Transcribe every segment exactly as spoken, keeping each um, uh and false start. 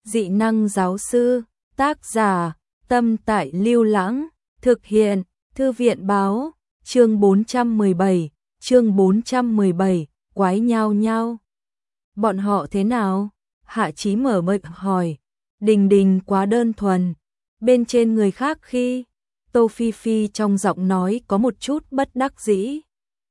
Dị năng giáo sư, tác giả, Tâm Tại Lưu Lãng, thực hiện, Thư viện báo, chương bốn trăm mười bảy, chương bốn trăm mười bảy, quái nhao nhao. Bọn họ thế nào? Hạ Chí mở miệng hỏi. Đình Đình quá đơn thuần, bên trên người khác khi, Tô Phi Phi trong giọng nói có một chút bất đắc dĩ.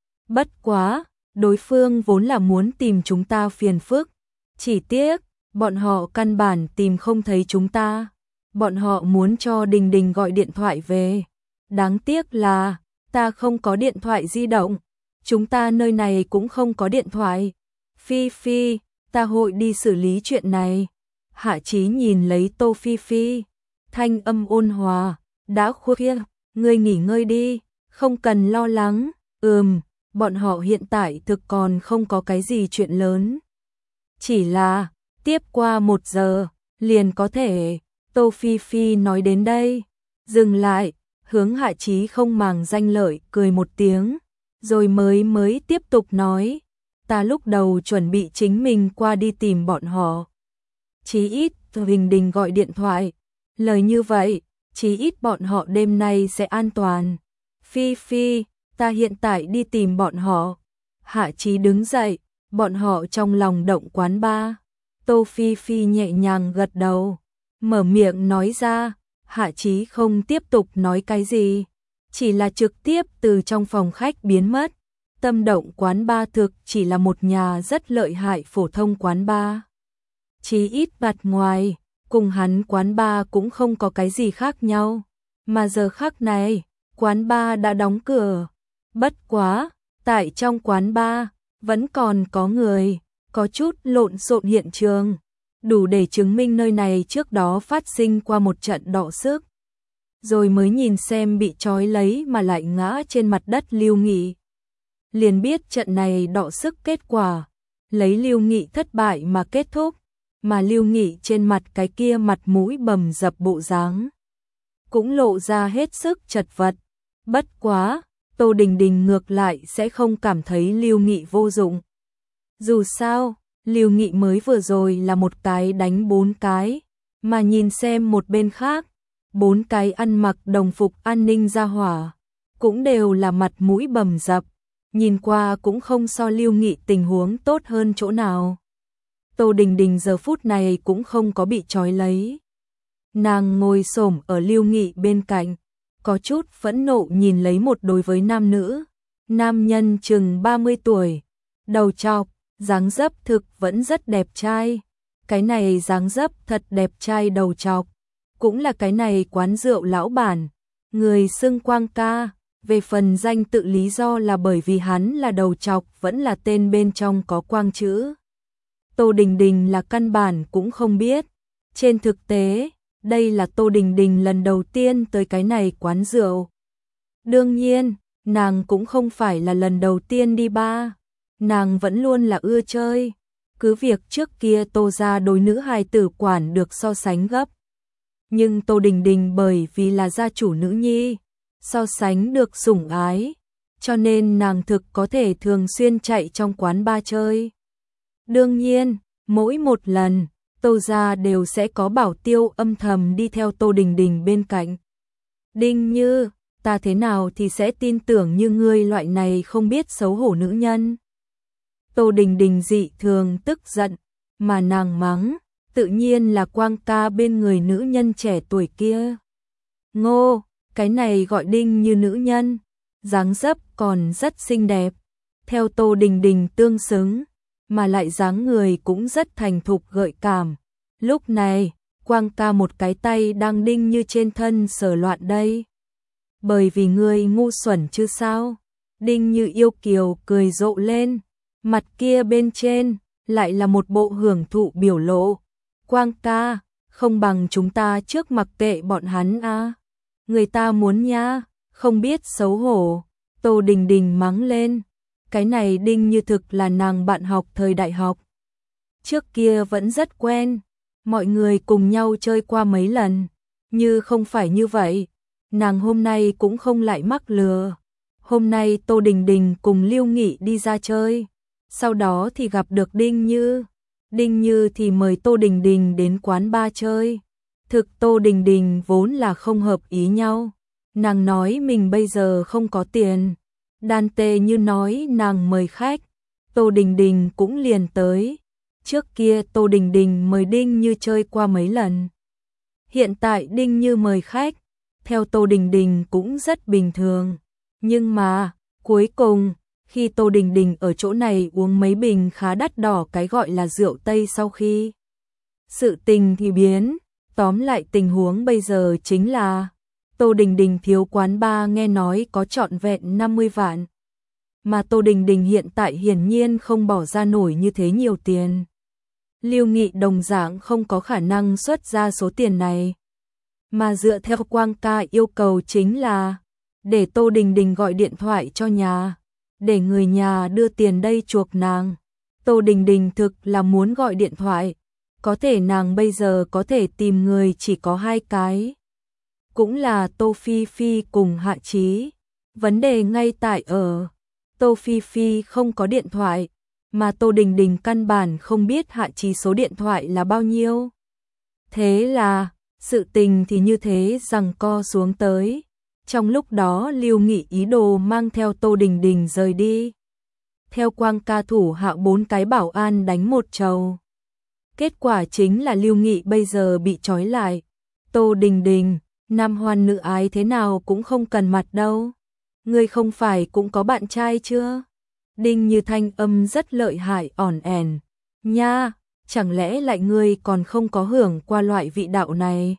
Bất quá, đối phương vốn là muốn tìm chúng ta phiền phức, chỉ tiếc, bọn họ căn bản tìm không thấy chúng ta. Bọn họ muốn cho Đình Đình gọi điện thoại về. Đáng tiếc là, ta không có điện thoại di động. Chúng ta nơi này cũng không có điện thoại. Phi Phi, ta hội đi xử lý chuyện này. Hạ Chí nhìn lấy Tô Phi Phi, thanh âm ôn hòa, đã khuya, ngươi nghỉ ngơi đi, không cần lo lắng. Ừm, bọn họ hiện tại thực còn không có cái gì chuyện lớn. Chỉ là, tiếp qua một giờ, liền có thể. Tô Phi Phi nói đến đây, dừng lại, hướng Hạ Chí không màng danh lợi cười một tiếng, rồi mới mới tiếp tục nói, ta lúc đầu chuẩn bị chính mình qua đi tìm bọn họ. Chí ít, Đình Đình gọi điện thoại, lời như vậy, chí ít bọn họ đêm nay sẽ an toàn. Phi Phi, ta hiện tại đi tìm bọn họ. Hạ Chí đứng dậy, bọn họ trong lòng động quán ba. Tô Phi Phi nhẹ nhàng gật đầu, mở miệng nói ra. Hạ Chí không tiếp tục nói cái gì, chỉ là trực tiếp từ trong phòng khách biến mất. Tâm động quán ba thực chỉ là một nhà rất lợi hại phổ thông quán ba. Chí ít mặt ngoài, cùng hắn quán ba cũng không có cái gì khác nhau. Mà giờ khắc này, quán ba đã đóng cửa. Bất quá, tại trong quán ba, vẫn còn có người, có chút lộn xộn hiện trường. Đủ để chứng minh nơi này trước đó phát sinh qua một trận đọ sức. Rồi mới nhìn xem bị trói lấy mà lại ngã trên mặt đất Lưu Nghị. Liền biết trận này đọ sức kết quả, lấy Lưu Nghị thất bại mà kết thúc, mà Lưu Nghị trên mặt cái kia mặt mũi bầm dập bộ dáng, cũng lộ ra hết sức chật vật. Bất quá, Tô Đình Đình ngược lại sẽ không cảm thấy Lưu Nghị vô dụng. Dù sao, Lưu Nghị mới vừa rồi là một cái đánh bốn cái, mà nhìn xem một bên khác, bốn cái ăn mặc đồng phục an ninh gia hỏa, cũng đều là mặt mũi bầm dập, nhìn qua cũng không so Lưu Nghị tình huống tốt hơn chỗ nào. Tô Đình Đình giờ phút này cũng không có bị trói lấy. Nàng ngồi xổm ở Lưu Nghị bên cạnh, có chút phẫn nộ nhìn lấy một đối với nam nữ. Nam nhân chừng ba mươi tuổi, đầu trọc, dáng dấp thực vẫn rất đẹp trai. Cái này dáng dấp thật đẹp trai đầu trọc, cũng là cái này quán rượu lão bản, người xưng Quang ca. Về phần danh tự lý do là bởi vì hắn là đầu trọc, vẫn là tên bên trong có quang chữ. Tô Đình Đình là căn bản cũng không biết. Trên thực tế, đây là Tô Đình Đình lần đầu tiên tới cái này quán rượu. Đương nhiên, nàng cũng không phải là lần đầu tiên đi bar. Nàng vẫn luôn là ưa chơi. Cứ việc trước kia Tô gia đối nữ hài tử quản được so sánh gấp. Nhưng Tô Đình Đình bởi vì là gia chủ nữ nhi, so sánh được sủng ái, cho nên nàng thực có thể thường xuyên chạy trong quán bar chơi. Đương nhiên, mỗi một lần, Tô gia đều sẽ có bảo tiêu âm thầm đi theo Tô Đình Đình bên cạnh. Đinh Như, ta thế nào thì sẽ tin tưởng như ngươi loại này không biết xấu hổ nữ nhân. Tô Đình Đình dị thường tức giận, mà nàng mắng, tự nhiên là Quang ca bên người nữ nhân trẻ tuổi kia. Ngô, cái này gọi Đinh Như nữ nhân, dáng dấp còn rất xinh đẹp, theo Tô Đình Đình tương xứng, mà lại dáng người cũng rất thành thục gợi cảm. Lúc này, Quang ca một cái tay đang Đinh Như trên thân sờ loạn đây. Bởi vì ngươi ngu xuẩn chứ sao? Đinh Như yêu kiều cười rộ lên, mặt kia bên trên lại là một bộ hưởng thụ biểu lộ. Quang ca, không bằng chúng ta trước mặc kệ bọn hắn à? Người ta muốn nha, không biết xấu hổ. Tô Đình Đình mắng lên. Cái này Đinh Như thực là nàng bạn học thời đại học. Trước kia vẫn rất quen, mọi người cùng nhau chơi qua mấy lần. Như không phải như vậy, nàng hôm nay cũng không lại mắc lừa. Hôm nay Tô Đình Đình cùng Lưu Nghị đi ra chơi, sau đó thì gặp được Đinh Như. Đinh Như thì mời Tô Đình Đình đến quán bar chơi. Thực Tô Đình Đình vốn là không hợp ý nhau. Nàng nói mình bây giờ không có tiền. Đan Tê Như nói nàng mời khách. Tô Đình Đình cũng liền tới. Trước kia Tô Đình Đình mời Đinh Như chơi qua mấy lần. Hiện tại Đinh Như mời khách, theo Tô Đình Đình cũng rất bình thường. Nhưng mà, cuối cùng, khi Tô Đình Đình ở chỗ này uống mấy bình khá đắt đỏ cái gọi là rượu Tây sau khi sự tình thì biến, tóm lại tình huống bây giờ chính là Tô Đình Đình thiếu quán bar nghe nói có trọn vẹn năm mươi vạn. Mà Tô Đình Đình hiện tại hiển nhiên không bỏ ra nổi như thế nhiều tiền. Lưu Nghị đồng dạng không có khả năng xuất ra số tiền này. Mà dựa theo Quang ca yêu cầu chính là để Tô Đình Đình gọi điện thoại cho nhà, để người nhà đưa tiền đây chuộc nàng. Tô Đình Đình thực là muốn gọi điện thoại, có thể nàng bây giờ có thể tìm người chỉ có hai cái. Cũng là Tô Phi Phi cùng Hạ Chí. Vấn đề ngay tại ở Tô Phi Phi không có điện thoại, mà Tô Đình Đình căn bản không biết Hạ Chí số điện thoại là bao nhiêu. Thế là, sự tình thì như thế giằng co xuống tới. Trong lúc đó Lưu Nghị ý đồ mang theo Tô Đình Đình rời đi. Theo Quang ca thủ hạ bốn cái bảo an đánh một trầu. Kết quả chính là Lưu Nghị bây giờ bị trói lại. Tô Đình Đình, nam hoan nữ ái thế nào cũng không cần mặt đâu. Ngươi không phải cũng có bạn trai chưa? Đinh Như thanh âm rất lợi hại ỏn ẻn. Nha, chẳng lẽ lại ngươi còn không có hưởng qua loại vị đạo này?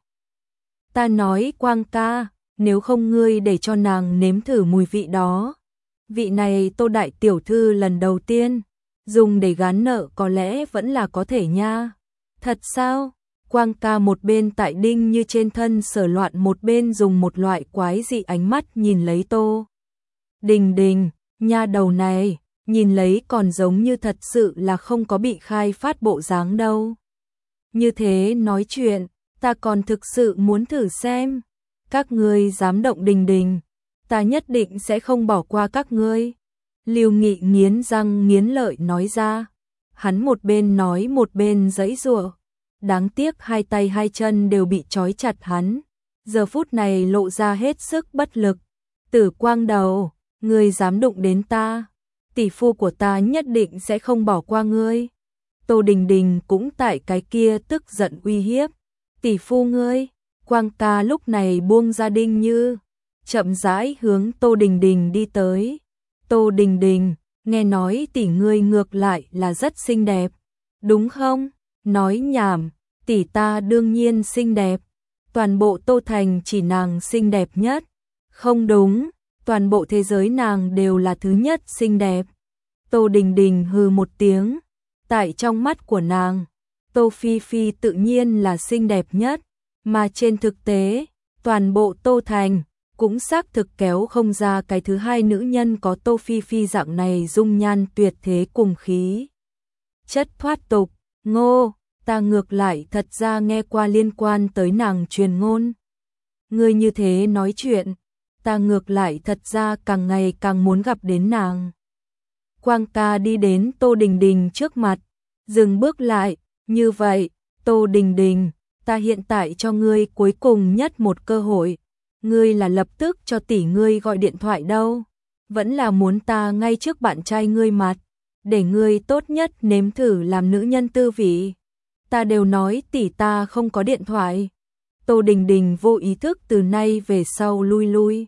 Ta nói Quang ca, nếu không ngươi để cho nàng nếm thử mùi vị đó. Vị này Tô đại tiểu thư lần đầu tiên dùng để gán nợ có lẽ vẫn là có thể nha. Thật sao? Quang ca một bên tại Đinh Như trên thân sở loạn, một bên dùng một loại quái dị ánh mắt nhìn lấy Tô Đình Đình. Nha đầu này, nhìn lấy còn giống như thật sự là không có bị khai phát bộ dáng đâu. Như thế nói chuyện, ta còn thực sự muốn thử xem. Các ngươi dám động Đình Đình, ta nhất định sẽ không bỏ qua các ngươi. Lưu Nghị nghiến răng nghiến lợi nói ra. Hắn một bên nói một bên giãy giụa. Đáng tiếc hai tay hai chân đều bị trói chặt hắn. Giờ phút này lộ ra hết sức bất lực. Tử Quang Đầu, ngươi dám đụng đến ta, tỷ phu của ta nhất định sẽ không bỏ qua ngươi. Tô Đình Đình cũng tại cái kia tức giận uy hiếp. Tỷ phu ngươi. Quang ca lúc này buông ra Đinh Như, chậm rãi hướng Tô Đình Đình đi tới. Tô Đình Đình, nghe nói tỷ ngươi ngược lại là rất xinh đẹp, đúng không? Nói nhảm, tỷ ta đương nhiên xinh đẹp. Toàn bộ Tô Thành chỉ nàng xinh đẹp nhất. Không đúng, toàn bộ thế giới nàng đều là thứ nhất xinh đẹp. Tô Đình Đình hừ một tiếng. Tại trong mắt của nàng, Tô Phi Phi tự nhiên là xinh đẹp nhất. Mà trên thực tế, toàn bộ Tô Thành cũng xác thực kéo không ra cái thứ hai nữ nhân có Tô Phi Phi dạng này dung nhan tuyệt thế cùng khí chất thoát tục. Ngô, ta ngược lại thật ra nghe qua liên quan tới nàng truyền ngôn. Ngươi như thế nói chuyện, ta ngược lại thật ra càng ngày càng muốn gặp đến nàng. Quang ca đi đến Tô Đình Đình trước mặt, dừng bước lại. Như vậy, Tô Đình Đình, ta hiện tại cho ngươi cuối cùng nhất một cơ hội. Ngươi là lập tức cho tỷ ngươi gọi điện thoại đâu, vẫn là muốn ta ngay trước bạn trai ngươi mặt, để ngươi tốt nhất nếm thử làm nữ nhân tư vị. Ta đều nói tỷ ta không có điện thoại. Tô Đình Đình vô ý thức từ nay về sau lui lui.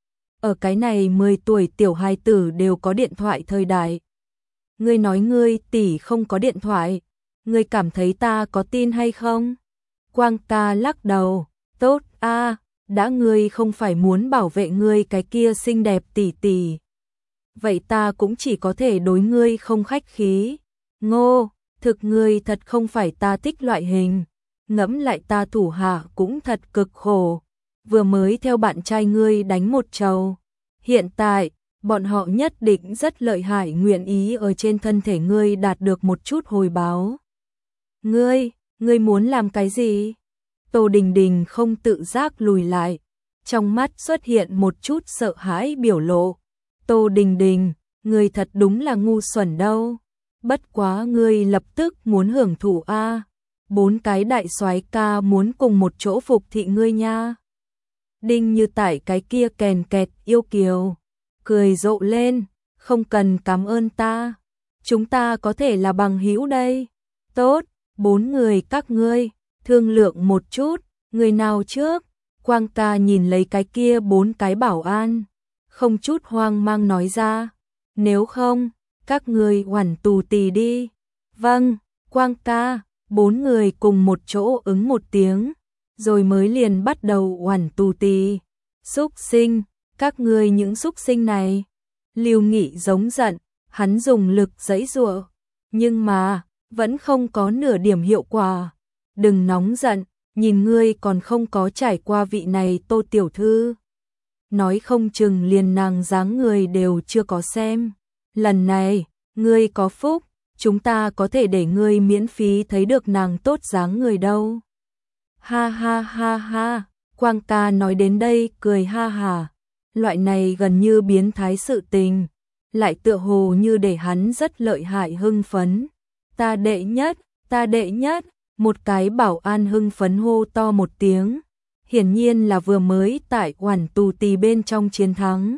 Ở cái này mười tuổi tiểu hài tử đều có điện thoại thời đại. Ngươi nói ngươi tỷ không có điện thoại, ngươi cảm thấy ta có tin hay không? Quang ca lắc đầu. Tốt a, à, đã ngươi không phải muốn bảo vệ ngươi cái kia xinh đẹp tỷ tỷ, vậy ta cũng chỉ có thể đối ngươi không khách khí. Ngô, thực ngươi thật không phải ta thích loại hình. Ngẫm lại ta thủ hạ cũng thật cực khổ, vừa mới theo bạn trai ngươi đánh một trầu. Hiện tại, bọn họ nhất định rất lợi hại, nguyện ý ở trên thân thể ngươi đạt được một chút hồi báo. Ngươi, ngươi muốn làm cái gì? Tô Đình Đình không tự giác lùi lại, trong mắt xuất hiện một chút sợ hãi biểu lộ. Tô Đình Đình, ngươi thật đúng là ngu xuẩn đâu. Bất quá ngươi lập tức muốn hưởng thụ a, bốn cái đại soái ca muốn cùng một chỗ phục thị ngươi nha. Đinh Như Tải cái kia kèn kẹt yêu kiều, cười rộ lên, không cần cảm ơn ta, chúng ta có thể là bằng hữu đây. Tốt, bốn người các ngươi, thương lượng một chút, người nào trước? Quang ca nhìn lấy cái kia bốn cái bảo an, không chút hoang mang nói ra, nếu không, các ngươi oản tù tì đi. Vâng, Quang ca, bốn người cùng một chỗ ứng một tiếng, rồi mới liền bắt đầu oản tù tì. Xúc sinh, các ngươi những xúc sinh này. Lưu Nghị giống giận, hắn dùng lực giãy giụa, nhưng mà vẫn không có nửa điểm hiệu quả. Đừng nóng giận, nhìn ngươi còn không có trải qua vị này Tô tiểu thư. Nói không chừng liền nàng dáng người đều chưa có xem. Lần này, ngươi có phúc, chúng ta có thể để ngươi miễn phí thấy được nàng tốt dáng người đâu. Ha ha ha ha, Quang ca nói đến đây cười ha hà. Loại này gần như biến thái sự tình, lại tựa hồ như để hắn rất lợi hại hưng phấn. Ta đệ nhất, ta đệ nhất, một cái bảo an hưng phấn hô to một tiếng. Hiển nhiên là vừa mới tại oản tù tì bên trong chiến thắng.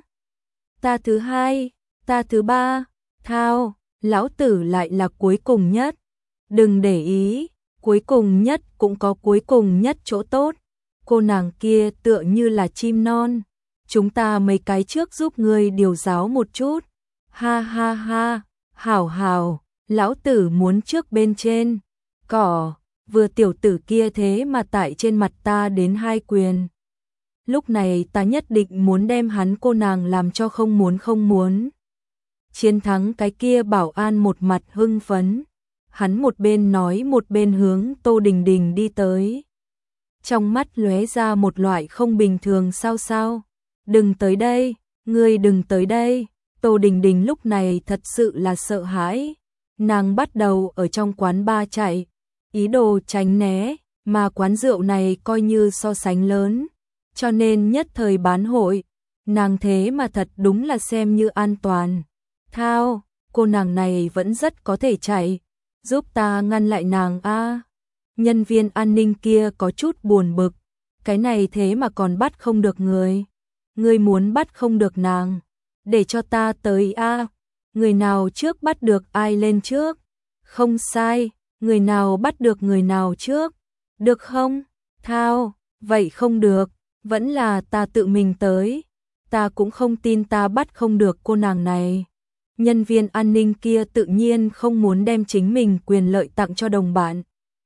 Ta thứ hai, ta thứ ba, thao, lão tử lại là cuối cùng nhất. Đừng để ý, cuối cùng nhất cũng có cuối cùng nhất chỗ tốt. Cô nàng kia tựa như là chim non. Chúng ta mấy cái trước giúp ngươi điều giáo một chút. Ha ha ha, hảo hảo, lão tử muốn trước bên trên. Cỏ, vừa tiểu tử kia thế mà tại trên mặt ta đến hai quyền. Lúc này ta nhất định muốn đem hắn cô nàng làm cho không muốn không muốn. Chiến thắng cái kia bảo an một mặt hưng phấn. Hắn một bên nói một bên hướng Tô Đình Đình đi tới. Trong mắt lóe ra một loại không bình thường sao sao. Đừng tới đây, ngươi đừng tới đây. Tô Đình Đình lúc này thật sự là sợ hãi. Nàng bắt đầu ở trong quán bar chạy, ý đồ tránh né, mà quán rượu này coi như so sánh lớn, cho nên nhất thời bán hội, nàng thế mà thật đúng là xem như an toàn. Thao, cô nàng này vẫn rất có thể chạy, giúp ta ngăn lại nàng a. Nhân viên an ninh kia có chút buồn bực, cái này thế mà còn bắt không được người. Ngươi muốn bắt không được nàng, để cho ta tới a. Người nào trước bắt được ai lên trước. Không sai, người nào bắt được người nào trước. Được không? Thao, vậy không được, vẫn là ta tự mình tới. Ta cũng không tin ta bắt không được cô nàng này. Nhân viên an ninh kia tự nhiên không muốn đem chính mình quyền lợi tặng cho đồng bạn.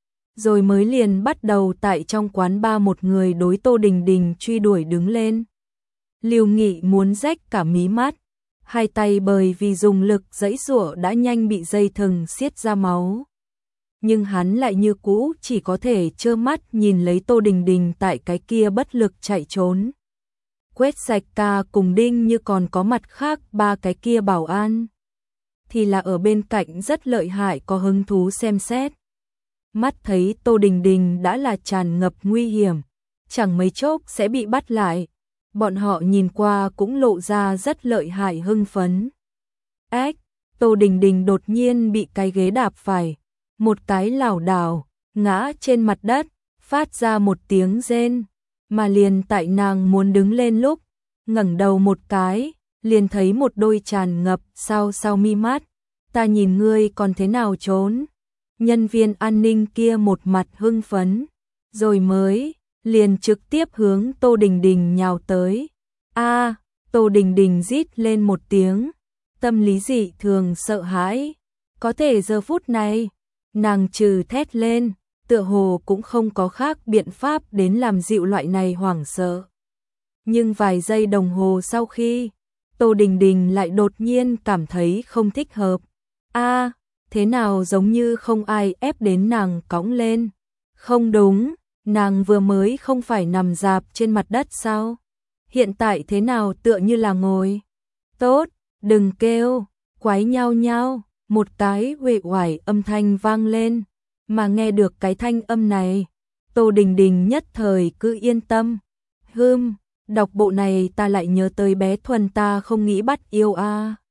Rồi mới liền bắt đầu tại trong quán bar một người đối Tô Đình Đình truy đuổi đứng lên. Lưu Nghị muốn rách cả mí mắt, hai tay bởi vì dùng lực giãy giụa đã nhanh bị dây thừng siết ra máu. Nhưng hắn lại như cũ chỉ có thể trơ mắt nhìn lấy Tô Đình Đình tại cái kia bất lực chạy trốn. Quét sạch ca cùng Đinh Như còn có mặt khác ba cái kia bảo an, thì là ở bên cạnh rất lợi hại có hứng thú xem xét. Mắt thấy Tô Đình Đình đã là tràn ngập nguy hiểm, chẳng mấy chốc sẽ bị bắt lại. Bọn họ nhìn qua cũng lộ ra rất lợi hại hưng phấn. Ách, Tô Đình Đình đột nhiên bị cái ghế đạp phải, một cái lảo đảo, ngã trên mặt đất, phát ra một tiếng rên, mà liền tại nàng muốn đứng lên lúc, ngẩng đầu một cái, liền thấy một đôi tràn ngập sau sau mi mắt. Ta nhìn ngươi còn thế nào trốn? Nhân viên an ninh kia một mặt hưng phấn, rồi mới liền trực tiếp hướng Tô Đình Đình nhào tới. A, Tô Đình Đình rít lên một tiếng, tâm lý dị thường sợ hãi. Có thể giờ phút này, nàng trừ thét lên, tựa hồ cũng không có khác biện pháp đến làm dịu loại này hoảng sợ. Nhưng vài giây đồng hồ sau khi, Tô Đình Đình lại đột nhiên cảm thấy không thích hợp. A, thế nào giống như không ai ép đến nàng cõng lên. Không đúng, nàng vừa mới không phải nằm rạp trên mặt đất sao? Hiện tại thế nào tựa như là ngồi. Tốt, đừng kêu, quái nhao nhao, một cái uể oải âm thanh vang lên, mà nghe được cái thanh âm này, Tô Đình Đình nhất thời cứ yên tâm. Hừm, đọc bộ này ta lại nhớ tới bé Thuần ta không nghĩ bắt yêu a.